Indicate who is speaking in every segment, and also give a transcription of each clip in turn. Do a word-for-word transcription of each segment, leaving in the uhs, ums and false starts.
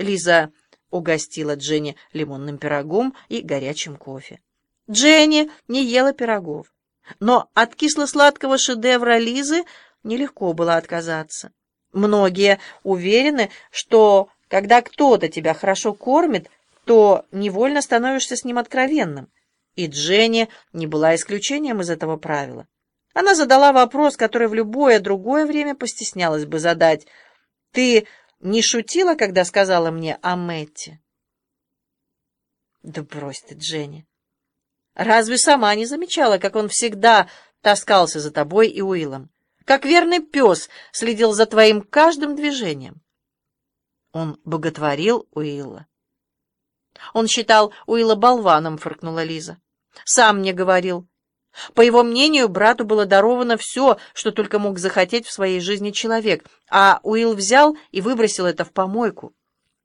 Speaker 1: Лиза угостила Дженни лимонным пирогом и горячим кофе. Дженни не ела пирогов, но от кисло-сладкого шедевра Лизы нелегко было отказаться. Многие уверены, что когда кто-то тебя хорошо кормит, то невольно становишься с ним откровенным. И Дженни не была исключением из этого правила. Она задала вопрос, который в любое другое время постеснялась бы задать. «Ты не шутила, когда сказала мне о Мэтте?» «Да брось ты, Дженни. Разве сама не замечала, как он всегда таскался за тобой и Уиллом? Как верный пес следил за твоим каждым движением?» Он боготворил Уилла. «Он считал Уилла болваном», — фыркнула Лиза. «Сам мне говорил. По его мнению, брату было даровано все, что только мог захотеть в своей жизни человек, а Уилл взял и выбросил это в помойку».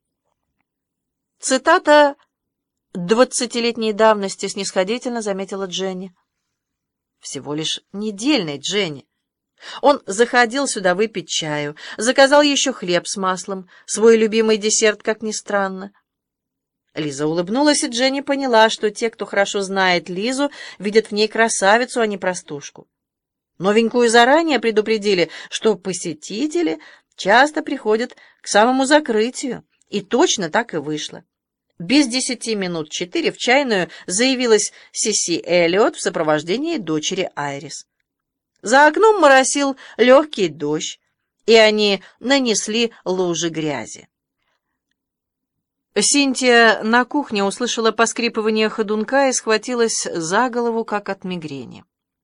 Speaker 1: Цитата двадцатилетней давности, снисходительно заметила Дженни. «Всего лишь недельной, Дженни. Он заходил сюда выпить чаю, заказал еще хлеб с маслом, свой любимый десерт, как ни странно». Лиза улыбнулась, и Дженни поняла, что те, кто хорошо знает Лизу, видят в ней красавицу, а не простушку. Новенькую заранее предупредили, что посетители часто приходят к самому закрытию, и точно так и вышло. Без десяти минут четыре в чайную заявилась Сиси Эллиот в сопровождении дочери Айрис. За окном моросил легкий дождь, и они нанесли лужи грязи. Синтия на кухне услышала поскрипывание ходунка и схватилась за голову, как от мигрени.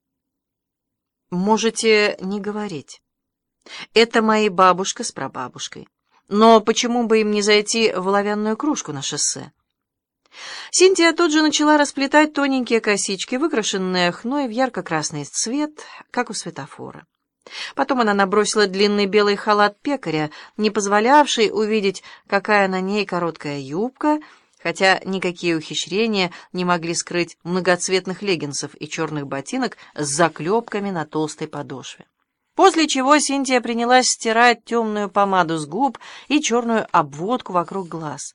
Speaker 1: «Можете не говорить. Это мои бабушка с прабабушкой. Но почему бы им не зайти в оловянную кружку на шоссе?» Синтия тут же начала расплетать тоненькие косички, выкрашенные хной в ярко-красный цвет, как у светофора. Потом она набросила длинный белый халат пекаря, не позволявший увидеть, какая на ней короткая юбка, хотя никакие ухищрения не могли скрыть многоцветных леггинсов и черных ботинок с заклепками на толстой подошве. После чего Синтия принялась стирать темную помаду с губ и черную обводку вокруг глаз.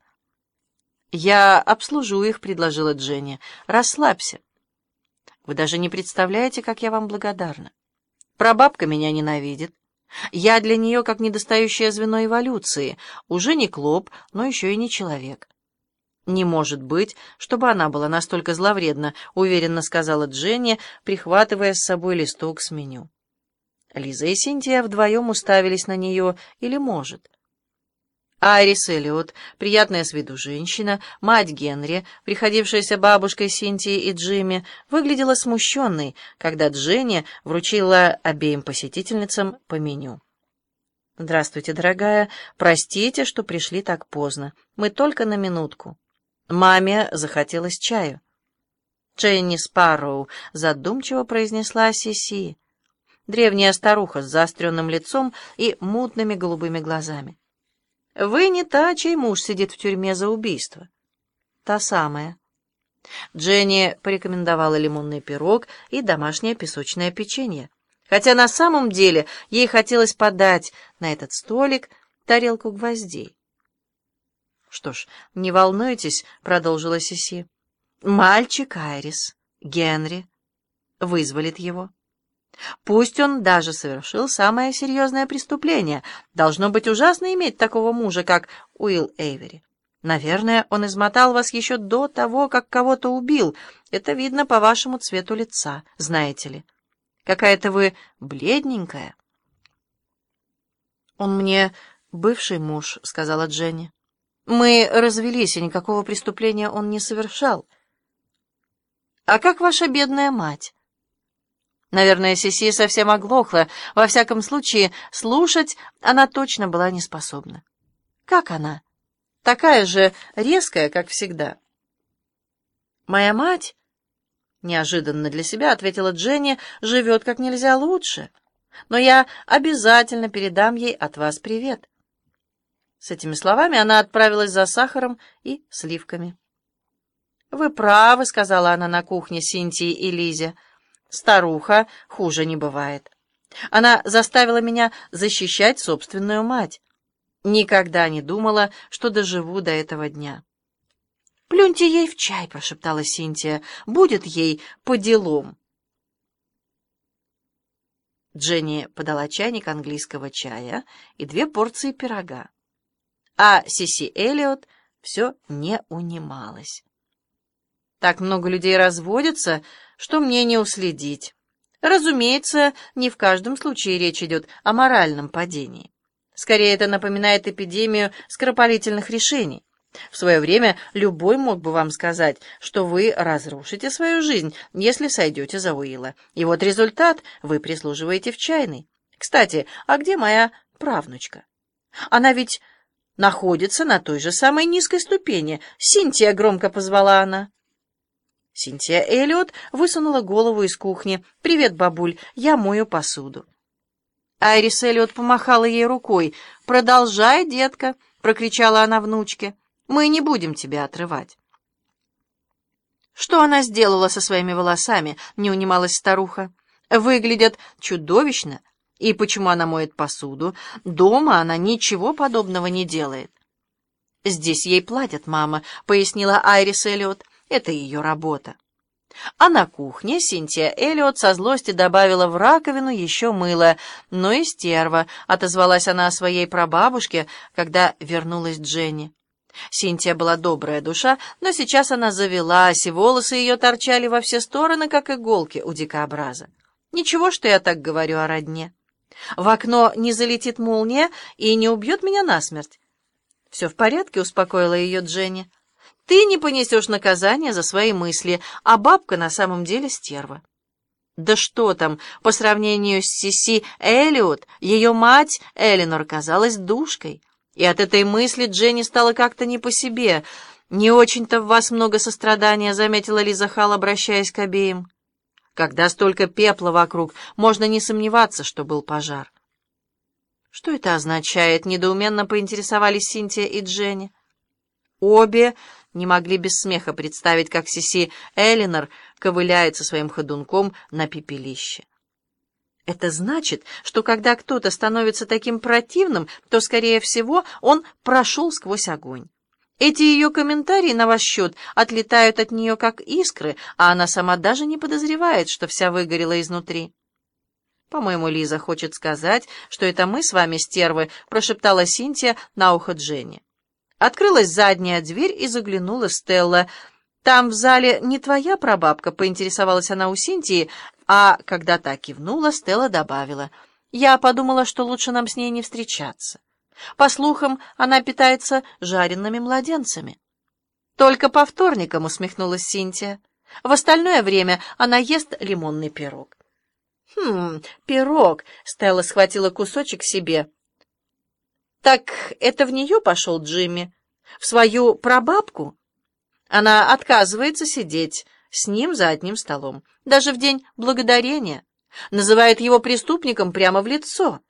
Speaker 1: «Я обслужу их», — предложила Дженни. «Расслабься. Вы даже не представляете, как я вам благодарна. Прабабка меня ненавидит. Я для нее как недостающее звено эволюции. Уже не клоп, но еще и не человек». «Не может быть, чтобы она была настолько зловредна», — уверенно сказала Дженни, прихватывая с собой листок с меню. Лиза и Синтия вдвоем уставились на нее. Или может. Айрис Эллиот, приятная с виду женщина, мать Генри, приходившаяся бабушкой Синтии и Джимми, выглядела смущенной, когда Дженни вручила обеим посетительницам по меню. «Здравствуйте, дорогая. Простите, что пришли так поздно. Мы только на минутку. Маме захотелось чаю». «Дженни Спарроу», — задумчиво произнесла Сиси, древняя старуха с заостренным лицом и мутными голубыми глазами. «Вы не та, чей муж сидит в тюрьме за убийство». «Та самая». Дженни порекомендовала лимонный пирог и домашнее песочное печенье, хотя на самом деле ей хотелось подать на этот столик тарелку гвоздей. «Что ж, не волнуйтесь», — продолжила Сиси. «Мальчик Айрис, Генри, вызволит его. Пусть он даже совершил самое серьезное преступление. Должно быть ужасно иметь такого мужа, как Уилл Эйвери. Наверное, он измотал вас еще до того, как кого-то убил. Это видно по вашему цвету лица, знаете ли. Какая-то вы бледненькая». «Он мне бывший муж», — сказала Дженни. «Мы развелись, и никакого преступления он не совершал». «А как ваша бедная мать?» Наверное, Сиси совсем оглохла. Во всяком случае, слушать она точно была не способна. «Как она? Такая же резкая, как всегда». «Моя мать», — неожиданно для себя ответила Дженни, — «живет как нельзя лучше. Но я обязательно передам ей от вас привет». С этими словами она отправилась за сахаром и сливками. «Вы правы», — сказала она на кухне Синтии и Лизе. «Старуха хуже не бывает. Она заставила меня защищать собственную мать. Никогда не думала, что доживу до этого дня. «Плюньте ей в чай», — прошептала Синтия. «Будет ей по делам». Дженни подала чайник английского чая и две порции пирога. А Сиси Эллиот все не унималась. «Так много людей разводятся, что мне не уследить. Разумеется, не в каждом случае речь идет о моральном падении. Скорее, это напоминает эпидемию скоропалительных решений. В свое время любой мог бы вам сказать, что вы разрушите свою жизнь, если сойдете за Уилла. И вот результат — вы прислуживаете в чайной. Кстати, а где моя правнучка? Она ведь находится на той же самой низкой ступени. Синтия, — громко позвала она. Синтия Эллиот высунула голову из кухни. «Привет, бабуль, я мою посуду». Айрис Эллиот помахала ей рукой. «Продолжай, детка», — прокричала она внучке. «Мы не будем тебя отрывать». «Что она сделала со своими волосами?» — не унималась старуха. «Выглядят чудовищно. И почему она моет посуду? Дома она ничего подобного не делает». «Здесь ей платят, мама», — пояснила Айрис Эллиот. «Это ее работа». А на кухне Синтия Эллиот со злости добавила в раковину еще мыло. «Ну и стерва», — отозвалась она о своей прабабушке, когда вернулась Дженни. Синтия была добрая душа, но сейчас она завелась, и волосы ее торчали во все стороны, как иголки у дикобраза. «Ничего, что я так говорю о родне. В окно не залетит молния и не убьет меня насмерть». «Все в порядке», — успокоила ее Дженни. «Ты не понесешь наказания за свои мысли, а бабка на самом деле стерва». Да что там, по сравнению с Сиси Эллиот, ее мать Элинор казалась душкой. И от этой мысли Дженни стало как-то не по себе. «Не очень-то в вас много сострадания», — заметила Лиза Халл, обращаясь к обеим. «Когда столько пепла вокруг, можно не сомневаться, что был пожар». «Что это означает?» — недоуменно поинтересовались Синтия и Дженни. Обе не могли без смеха представить, как Сиси Элинор ковыляет со своим ходунком на пепелище. «Это значит, что когда кто-то становится таким противным, то, скорее всего, он прошел сквозь огонь. Эти ее комментарии на ваш счет отлетают от нее, как искры, а она сама даже не подозревает, что вся выгорела изнутри». «По-моему, Лиза хочет сказать, что это мы с вами стервы», — прошептала Синтия на ухо Дженни. Открылась задняя дверь и заглянула Стелла. «Там в зале не твоя прабабка?» — поинтересовалась она у Синтии, а когда та кивнула, Стелла добавила: «Я подумала, что лучше нам с ней не встречаться. По слухам, она питается жареными младенцами». «Только по вторникам», — усмехнулась Синтия. «В остальное время она ест лимонный пирог». «Хм, пирог», — Стелла схватила кусочек себе. «Так это в нее пошел Джимми? В свою прабабку?» Она отказывается сидеть с ним за одним столом, даже в день благодарения, называет его преступником прямо в лицо.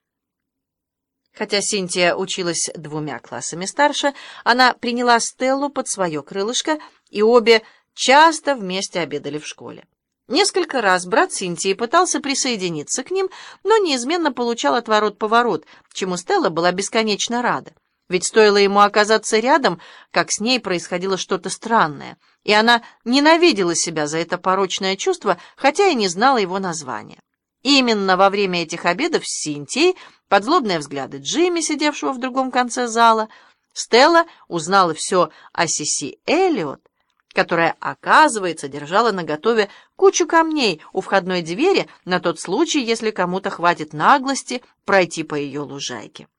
Speaker 1: Хотя Синтия училась двумя классами старше, она приняла Стеллу под свое крылышко, и обе часто вместе обедали в школе. Несколько раз брат Синтии пытался присоединиться к ним, но неизменно получал отворот-поворот, чему Стелла была бесконечно рада. Ведь стоило ему оказаться рядом, как с ней происходило что-то странное, и она ненавидела себя за это порочное чувство, хотя и не знала его названия. И именно во время этих обедов с Синтией, под злобные взгляды Джимми, сидевшего в другом конце зала, Стелла узнала все о Сиси Эллиот, которая, оказывается, держала наготове кучу камней у входной двери на тот случай, если кому-то хватит наглости пройти по ее лужайке.